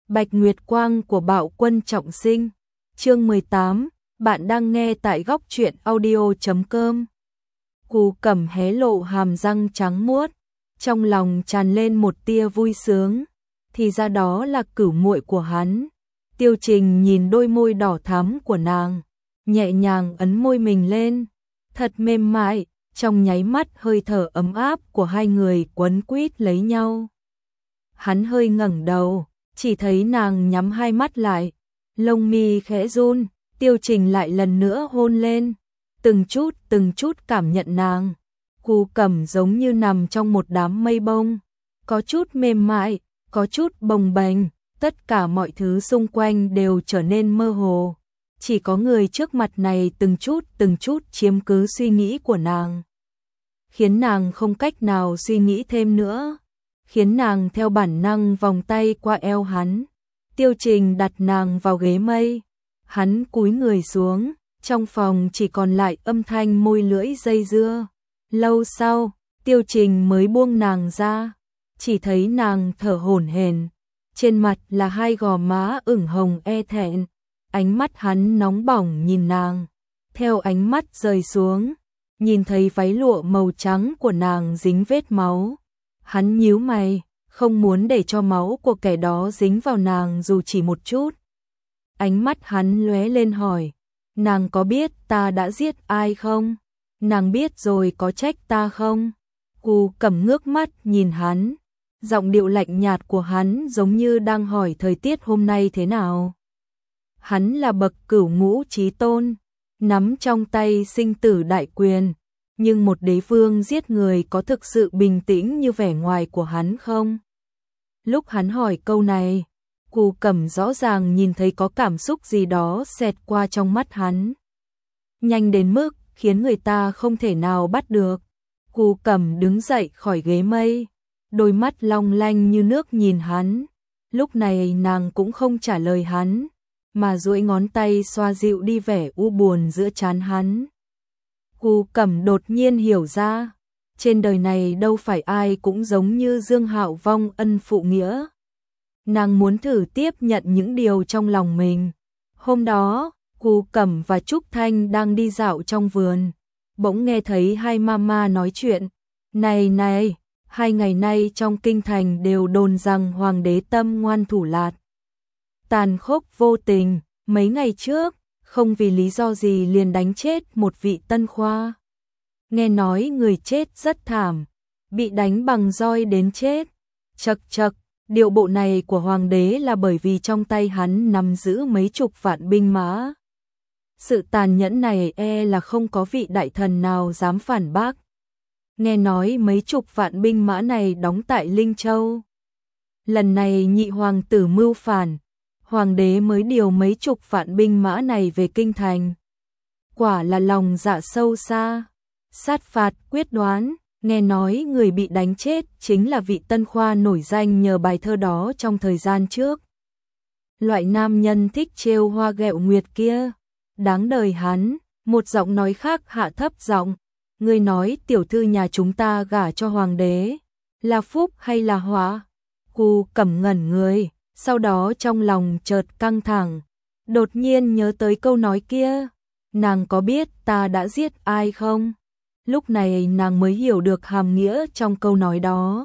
Bạch Nguyệt Quang của Bạo Quân Trọng Sinh. Chương 18, bạn đang nghe tại góc truyện audio.com. Cù Cẩm hé lộ hàm răng trắng muốt, trong lòng tràn lên một tia vui sướng, thì ra đó là cửu muội của hắn. Tiêu Trình nhìn đôi môi đỏ thắm của nàng, nhẹ nhàng ấn môi mình lên, thật mềm mại, trong nháy mắt hơi thở ấm áp của hai người quấn quýt lấy nhau. Hắn hơi ngẩng đầu, chỉ thấy nàng nhắm hai mắt lại, lông mi khẽ run, Tiêu Trình lại lần nữa hôn lên, từng chút cảm nhận nàng. Cù Cẩm giống như nằm trong một đám mây bông, có chút mềm mại, có chút bồng bềnh, tất cả mọi thứ xung quanh đều trở nên mơ hồ. Chỉ có người trước mặt này từng chút chiếm cứ suy nghĩ của nàng, khiến nàng không cách nào suy nghĩ thêm nữa, khiến nàng theo bản năng vòng tay qua eo hắn. Tiêu Trình đặt nàng vào ghế mây, hắn cúi người xuống, trong phòng chỉ còn lại âm thanh môi lưỡi dây dưa. Lâu sau, Tiêu Trình mới buông nàng ra, chỉ thấy nàng thở hổn hển, trên mặt là hai gò má ửng hồng e thẹn. Ánh mắt hắn nóng bỏng nhìn nàng, theo ánh mắt rơi xuống, nhìn thấy váy lụa màu trắng của nàng dính vết máu. Hắn nhíu mày, không muốn để cho máu của kẻ đó dính vào nàng dù chỉ một chút. Ánh mắt hắn lóe lên hỏi, nàng có biết ta đã giết ai không? Nàng biết rồi có trách ta không? Cù Cẩm ngước mắt nhìn hắn, giọng điệu lạnh nhạt của hắn giống như đang hỏi thời tiết hôm nay thế nào. Hắn là bậc cửu ngũ chí tôn, nắm trong tay sinh tử đại quyền, nhưng một đế vương giết người có thực sự bình tĩnh như vẻ ngoài của hắn không? Lúc hắn hỏi câu này, Cù Cẩm rõ ràng nhìn thấy có cảm xúc gì đó xẹt qua trong mắt hắn, nhanh đến mức khiến người ta không thể nào bắt được. Cù Cẩm đứng dậy khỏi ghế mây, đôi mắt long lanh như nước nhìn hắn. Lúc này nàng cũng không trả lời hắn, mà duỗi ngón tay xoa dịu đi vẻ u buồn giữa trán hắn. Cù Cẩm đột nhiên hiểu ra, trên đời này đâu phải ai cũng giống như Dương Hạo vong ân phụ nghĩa. Nàng muốn thử tiếp nhận những điều trong lòng mình. Hôm đó, Cù Cẩm và Trúc Thanh đang đi dạo trong vườn, bỗng nghe thấy hai mama nói chuyện. Này, hai ngày nay trong kinh thành đều đồn rằng hoàng đế tâm ngoan thủ lạt, tàn khốc vô tình, mấy ngày trước, không vì lý do gì liền đánh chết một vị tân khoa. Nghe nói người chết rất thảm, bị đánh bằng roi đến chết. Chậc, điệu bộ này của hoàng đế là bởi vì trong tay hắn nắm giữ mấy chục vạn binh mã. Sự tàn nhẫn này là không có vị đại thần nào dám phản bác. Nghe nói mấy chục vạn binh mã này đóng tại Linh Châu. Lần này nhị hoàng tử mưu phản, hoàng đế mới điều mấy chục vạn binh mã này về kinh thành. Quả là lòng dạ sâu xa, sát phạt quyết đoán. Nghe nói người bị đánh chết chính là vị tân khoa nổi danh nhờ bài thơ đó trong thời gian trước. Loại nam nhân thích trêu hoa ghẹo nguyệt kia, đáng đời hắn. Một giọng nói khác hạ thấp giọng, ngươi nói tiểu thư nhà chúng ta gả cho hoàng đế là phúc hay là họa? Cù Cẩm ngẩn người, sau đó trong lòng chợt căng thẳng, đột nhiên nhớ tới câu nói kia, nàng có biết ta đã giết ai không? Lúc này nàng mới hiểu được hàm nghĩa trong câu nói đó.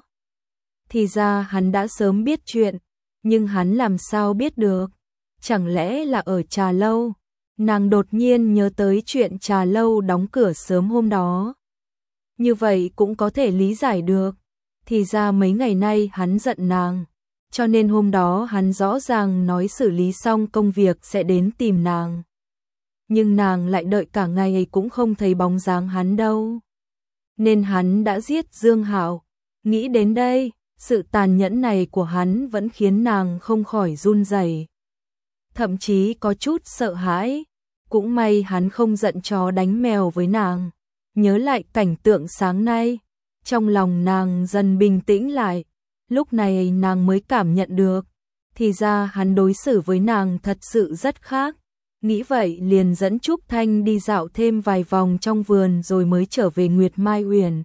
Thì ra hắn đã sớm biết chuyện, nhưng hắn làm sao biết được? Chẳng lẽ là ở trà lâu? Nàng đột nhiên nhớ tới chuyện trà lâu đóng cửa sớm hôm đó. Như vậy cũng có thể lý giải được. Thì ra mấy ngày nay hắn giận nàng, cho nên hôm đó hắn rõ ràng nói xử lý xong công việc sẽ đến tìm nàng. Nhưng nàng lại đợi cả ngày cũng không thấy bóng dáng hắn đâu. Nên hắn đã giết Dương Hạo. Nghĩ đến đây, sự tàn nhẫn này của hắn vẫn khiến nàng không khỏi run rẩy, thậm chí có chút sợ hãi. Cũng may hắn không giận chó đánh mèo với nàng. Nhớ lại cảnh tượng sáng nay, trong lòng nàng dần bình tĩnh lại. Lúc này nàng mới cảm nhận được, thì ra hắn đối xử với nàng thật sự rất khác. Nghĩ vậy liền dẫn Trúc Thanh đi dạo thêm vài vòng trong vườn rồi mới trở về Nguyệt Mai Uyển.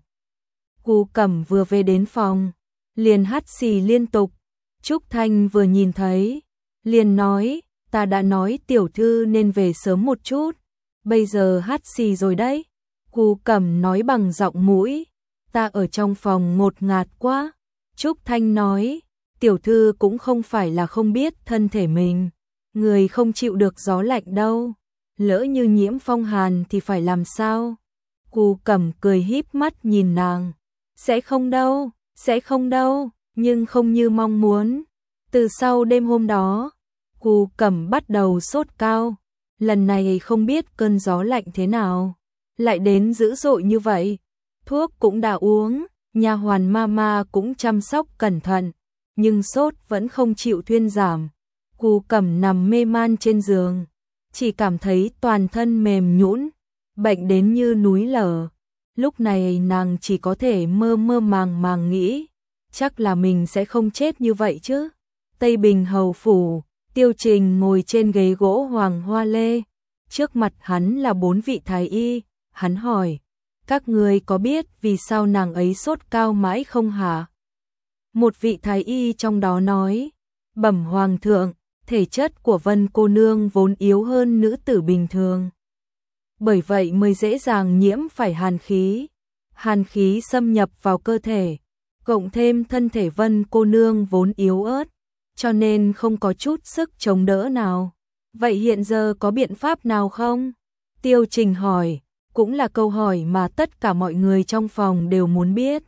Cù Cẩm vừa về đến phòng, liền hắt xì liên tục. Trúc Thanh vừa nhìn thấy, liền nói, ta đã nói tiểu thư nên về sớm một chút, bây giờ hắt xì rồi đấy. Cù Cẩm nói bằng giọng mũi, ta ở trong phòng ngột ngạt quá. Trúc Thanh nói, tiểu thư cũng không phải là không biết thân thể mình, người không chịu được gió lạnh đâu, lỡ như nhiễm phong hàn thì phải làm sao? Cù Cẩm cười híp mắt nhìn nàng, sẽ không đâu, nhưng không như mong muốn. Từ sau đêm hôm đó, Cù Cẩm bắt đầu sốt cao, lần này không biết cơn gió lạnh thế nào, lại đến dữ dội như vậy. Thuốc cũng đã uống, nha hoàn mama cũng chăm sóc cẩn thận, nhưng sốt vẫn không chịu thuyên giảm. Cù Cẩm nằm mê man trên giường, chỉ cảm thấy toàn thân mềm nhũn, bệnh đến như núi lở. Lúc này nàng chỉ có thể mơ mơ màng màng nghĩ, chắc là mình sẽ không chết như vậy chứ. Tây Bình hầu phủ, Tiêu Trình ngồi trên ghế gỗ hoàng hoa lê, trước mặt hắn là 4 vị thái y, hắn hỏi, các người có biết vì sao nàng ấy sốt cao mãi không hả? Một vị thái y trong đó nói, bẩm hoàng thượng, thể chất của Vân cô nương vốn yếu hơn nữ tử bình thường, bởi vậy mới dễ dàng nhiễm phải hàn khí xâm nhập vào cơ thể, cộng thêm thân thể Vân cô nương vốn yếu ớt, cho nên không có chút sức chống đỡ nào. Vậy hiện giờ có biện pháp nào không? Tiêu Trình hỏi, cũng là câu hỏi mà tất cả mọi người trong phòng đều muốn biết.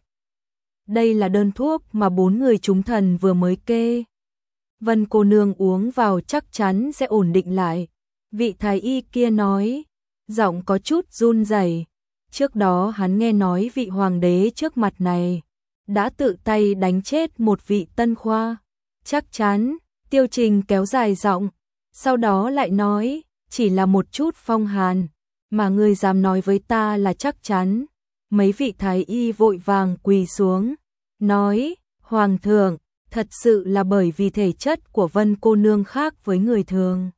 Đây là đơn thuốc mà 4 người chúng thần vừa mới kê. Vân cô nương uống vào chắc chắn sẽ ổn định lại. Vị thái y kia nói, giọng có chút run rẩy. Trước đó hắn nghe nói vị hoàng đế trước mặt này đã tự tay đánh chết một vị tân khoa. Chắc chắn, Tiêu Trình kéo dài giọng, sau đó lại nói, chỉ là một chút phong hàn, mà ngươi dám nói với ta là chắc chắn. Mấy vị thái y vội vàng quỳ xuống, nói, hoàng thượng, thật sự là bởi vì thể chất của Vân cô nương khác với người thường.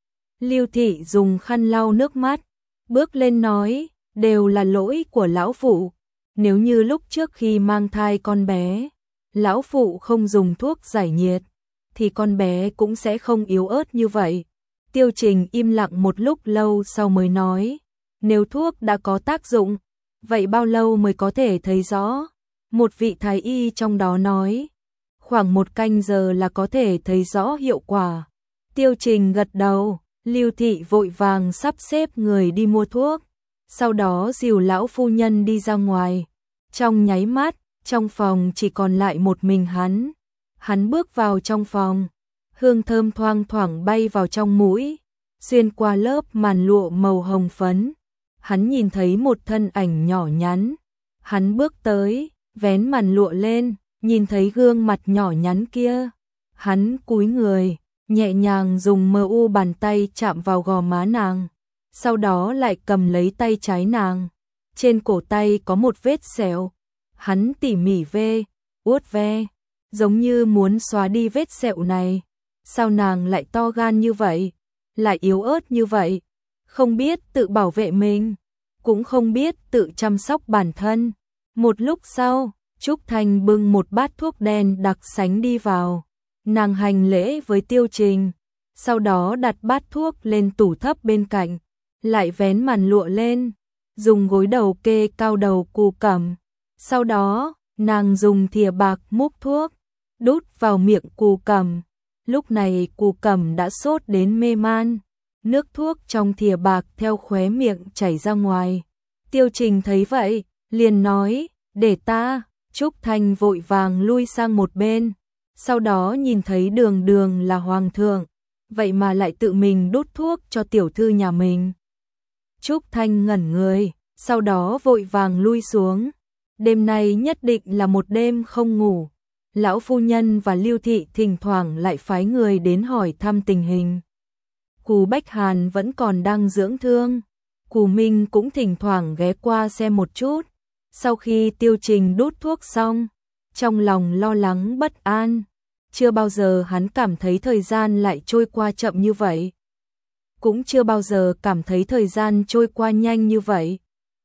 Lưu Thị dùng khăn lau nước mắt, bước lên nói, đều là lỗi của lão phụ. Nếu như lúc trước khi mang thai con bé, lão phụ không dùng thuốc giải nhiệt, thì con bé cũng sẽ không yếu ớt như vậy. Tiêu Trình im lặng một lúc lâu sau mới nói, nếu thuốc đã có tác dụng, vậy bao lâu mới có thể thấy rõ? Một vị thái y trong đó nói, khoảng 1 canh giờ là có thể thấy rõ hiệu quả. Tiêu Trình gật đầu, Lưu Thị vội vàng sắp xếp người đi mua thuốc, sau đó dìu lão phu nhân đi ra ngoài. Trong nháy mắt, trong phòng chỉ còn lại một mình hắn. Hắn bước vào trong phòng, hương thơm thoang thoảng bay vào trong mũi, xuyên qua lớp màn lụa màu hồng phấn. Hắn nhìn thấy một thân ảnh nhỏ nhắn. Hắn bước tới, vén màn lụa lên, nhìn thấy gương mặt nhỏ nhắn kia. Hắn cúi người, nhẹ nhàng dùng mờ u bàn tay chạm vào gò má nàng, sau đó lại cầm lấy tay trái nàng. Trên cổ tay có một vết sẹo. Hắn tỉ mỉ vuốt ve, giống như muốn xóa đi vết sẹo này. Sao nàng lại to gan như vậy, lại yếu ớt như vậy, không biết tự bảo vệ mình, cũng không biết tự chăm sóc bản thân. Một lúc sau, Trúc Thanh bưng một bát thuốc đen đặc sánh đi vào. Nàng hành lễ với Tiêu Trình, sau đó đặt bát thuốc lên tủ thấp bên cạnh, lại vén màn lụa lên, dùng gối đầu kê cao đầu Cù Cẩm. Sau đó, nàng dùng thìa bạc múc thuốc, đút vào miệng Cù Cẩm. Lúc này Cù Cẩm đã sốt đến mê man, nước thuốc trong thìa bạc theo khóe miệng chảy ra ngoài. Tiêu Trình thấy vậy, liền nói, để ta. Trúc Thanh vội vàng lui sang một bên, sau đó nhìn thấy Đường Đường là hoàng thượng, vậy mà lại tự mình đút thuốc cho tiểu thư nhà mình. Trúc Thanh ngẩn người, sau đó vội vàng lui xuống. Đêm nay nhất định là một đêm không ngủ. Lão phu nhân và Lưu Thị thỉnh thoảng lại phái người đến hỏi thăm tình hình. Cù Bách Hàn vẫn còn đang dưỡng thương, Cù Minh cũng thỉnh thoảng ghé qua xem một chút. Sau khi Tiêu Trình đút thuốc xong, trong lòng lo lắng bất an, chưa bao giờ hắn cảm thấy thời gian lại trôi qua chậm như vậy. Cũng chưa bao giờ cảm thấy thời gian trôi qua nhanh như vậy.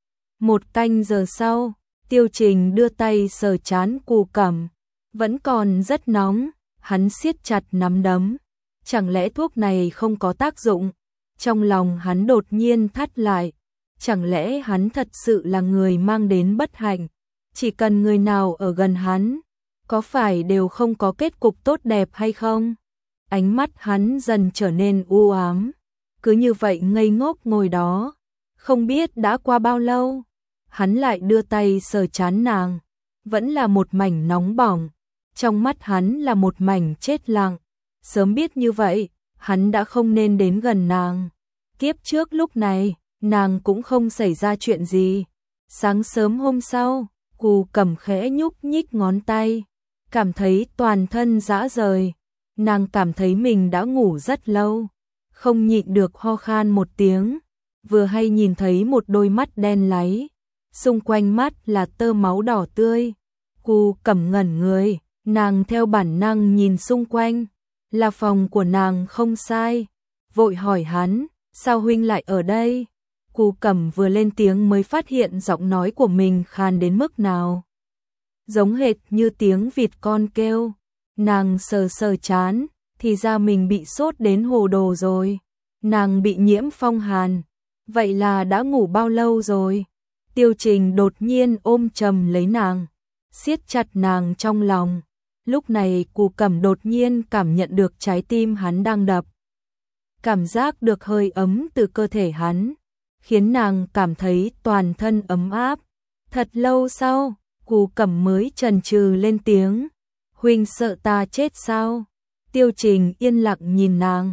1 canh giờ sau, Tiêu Trình đưa tay sờ trán Cù Cẩm, vẫn còn rất nóng, hắn siết chặt nắm đấm, Chẳng lẽ thuốc này không có tác dụng? Trong lòng hắn đột nhiên thắt lại. Chẳng lẽ hắn thật sự là người mang đến bất hạnh? Chỉ cần người nào ở gần hắn, có phải đều không có kết cục tốt đẹp hay không? Ánh mắt hắn dần trở nên u ám. Cứ như vậy ngây ngốc ngồi đó. Không biết đã qua bao lâu, hắn lại đưa tay sờ trán nàng. Vẫn là một mảnh nóng bỏng. Trong mắt hắn là một mảnh chết lặng. Sớm biết như vậy, hắn đã không nên đến gần nàng. Kiếp trước lúc này, nàng cũng không xảy ra chuyện gì. Sáng sớm hôm sau, Cù Cẩm khẽ nhúc nhích ngón tay, cảm thấy toàn thân rã rời. Nàng cảm thấy mình đã ngủ rất lâu, không nhịn được ho khan một tiếng. Vừa hay nhìn thấy một đôi mắt đen láy, xung quanh mắt là tơ máu đỏ tươi. Cù Cẩm ngẩn người, nàng theo bản năng nhìn xung quanh, là phòng của nàng không sai. Vội hỏi hắn, sao huynh lại ở đây? Cù Cẩm vừa lên tiếng mới phát hiện giọng nói của mình khàn đến mức nào. Giống hệt như tiếng vịt con kêu. Nàng sờ sờ trán, thì ra mình bị sốt đến hồ đồ rồi. Nàng bị nhiễm phong hàn. Vậy là đã ngủ bao lâu rồi? Tiêu Trình đột nhiên ôm chầm lấy nàng, siết chặt nàng trong lòng. Lúc này Cù Cẩm đột nhiên cảm nhận được trái tim hắn đang đập. Cảm giác được hơi ấm từ cơ thể hắn, khiến nàng cảm thấy toàn thân ấm áp. Thật lâu sau, Cù Cẩm mới chần chừ lên tiếng. Huynh sợ ta chết sao? Tiêu Trình yên lặng nhìn nàng.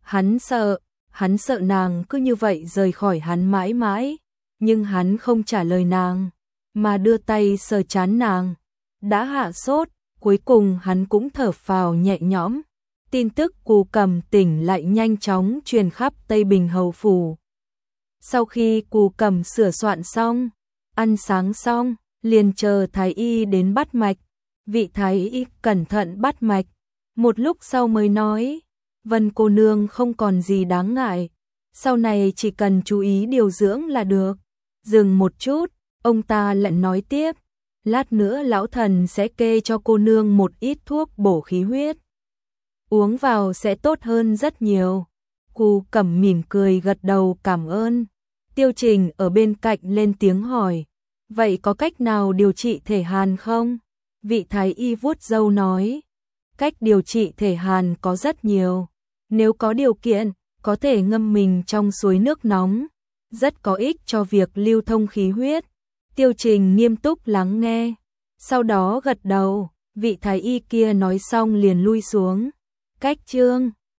Hắn sợ nàng cứ như vậy rời khỏi hắn mãi mãi. Nhưng hắn không trả lời nàng, mà đưa tay sờ trán nàng. Đã hạ sốt, cuối cùng hắn cũng thở phào nhẹ nhõm. Tin tức Cù Cẩm tỉnh lại nhanh chóng truyền khắp Tây Bình Hầu phủ. Sau khi Cù Cẩm sửa soạn xong, ăn sáng xong, liền chờ thái y đến bắt mạch. Vị thái y cẩn thận bắt mạch, một lúc sau mới nói, Vân cô nương không còn gì đáng ngại, sau này chỉ cần chú ý điều dưỡng là được. Dừng một chút, ông ta lại nói tiếp, lát nữa lão thần sẽ kê cho cô nương một ít thuốc bổ khí huyết. Uống vào sẽ tốt hơn rất nhiều. Cù Cẩm mỉm cười gật đầu cảm ơn. Tiêu Trình ở bên cạnh lên tiếng hỏi, vậy có cách nào điều trị thể hàn không? Vị thái y vuốt râu nói, cách điều trị thể hàn có rất nhiều. Nếu có điều kiện, có thể ngâm mình trong suối nước nóng, rất có ích cho việc lưu thông khí huyết. Tiêu Trình nghiêm túc lắng nghe, sau đó gật đầu. Vị thái y kia nói xong liền lui xuống. Cách chương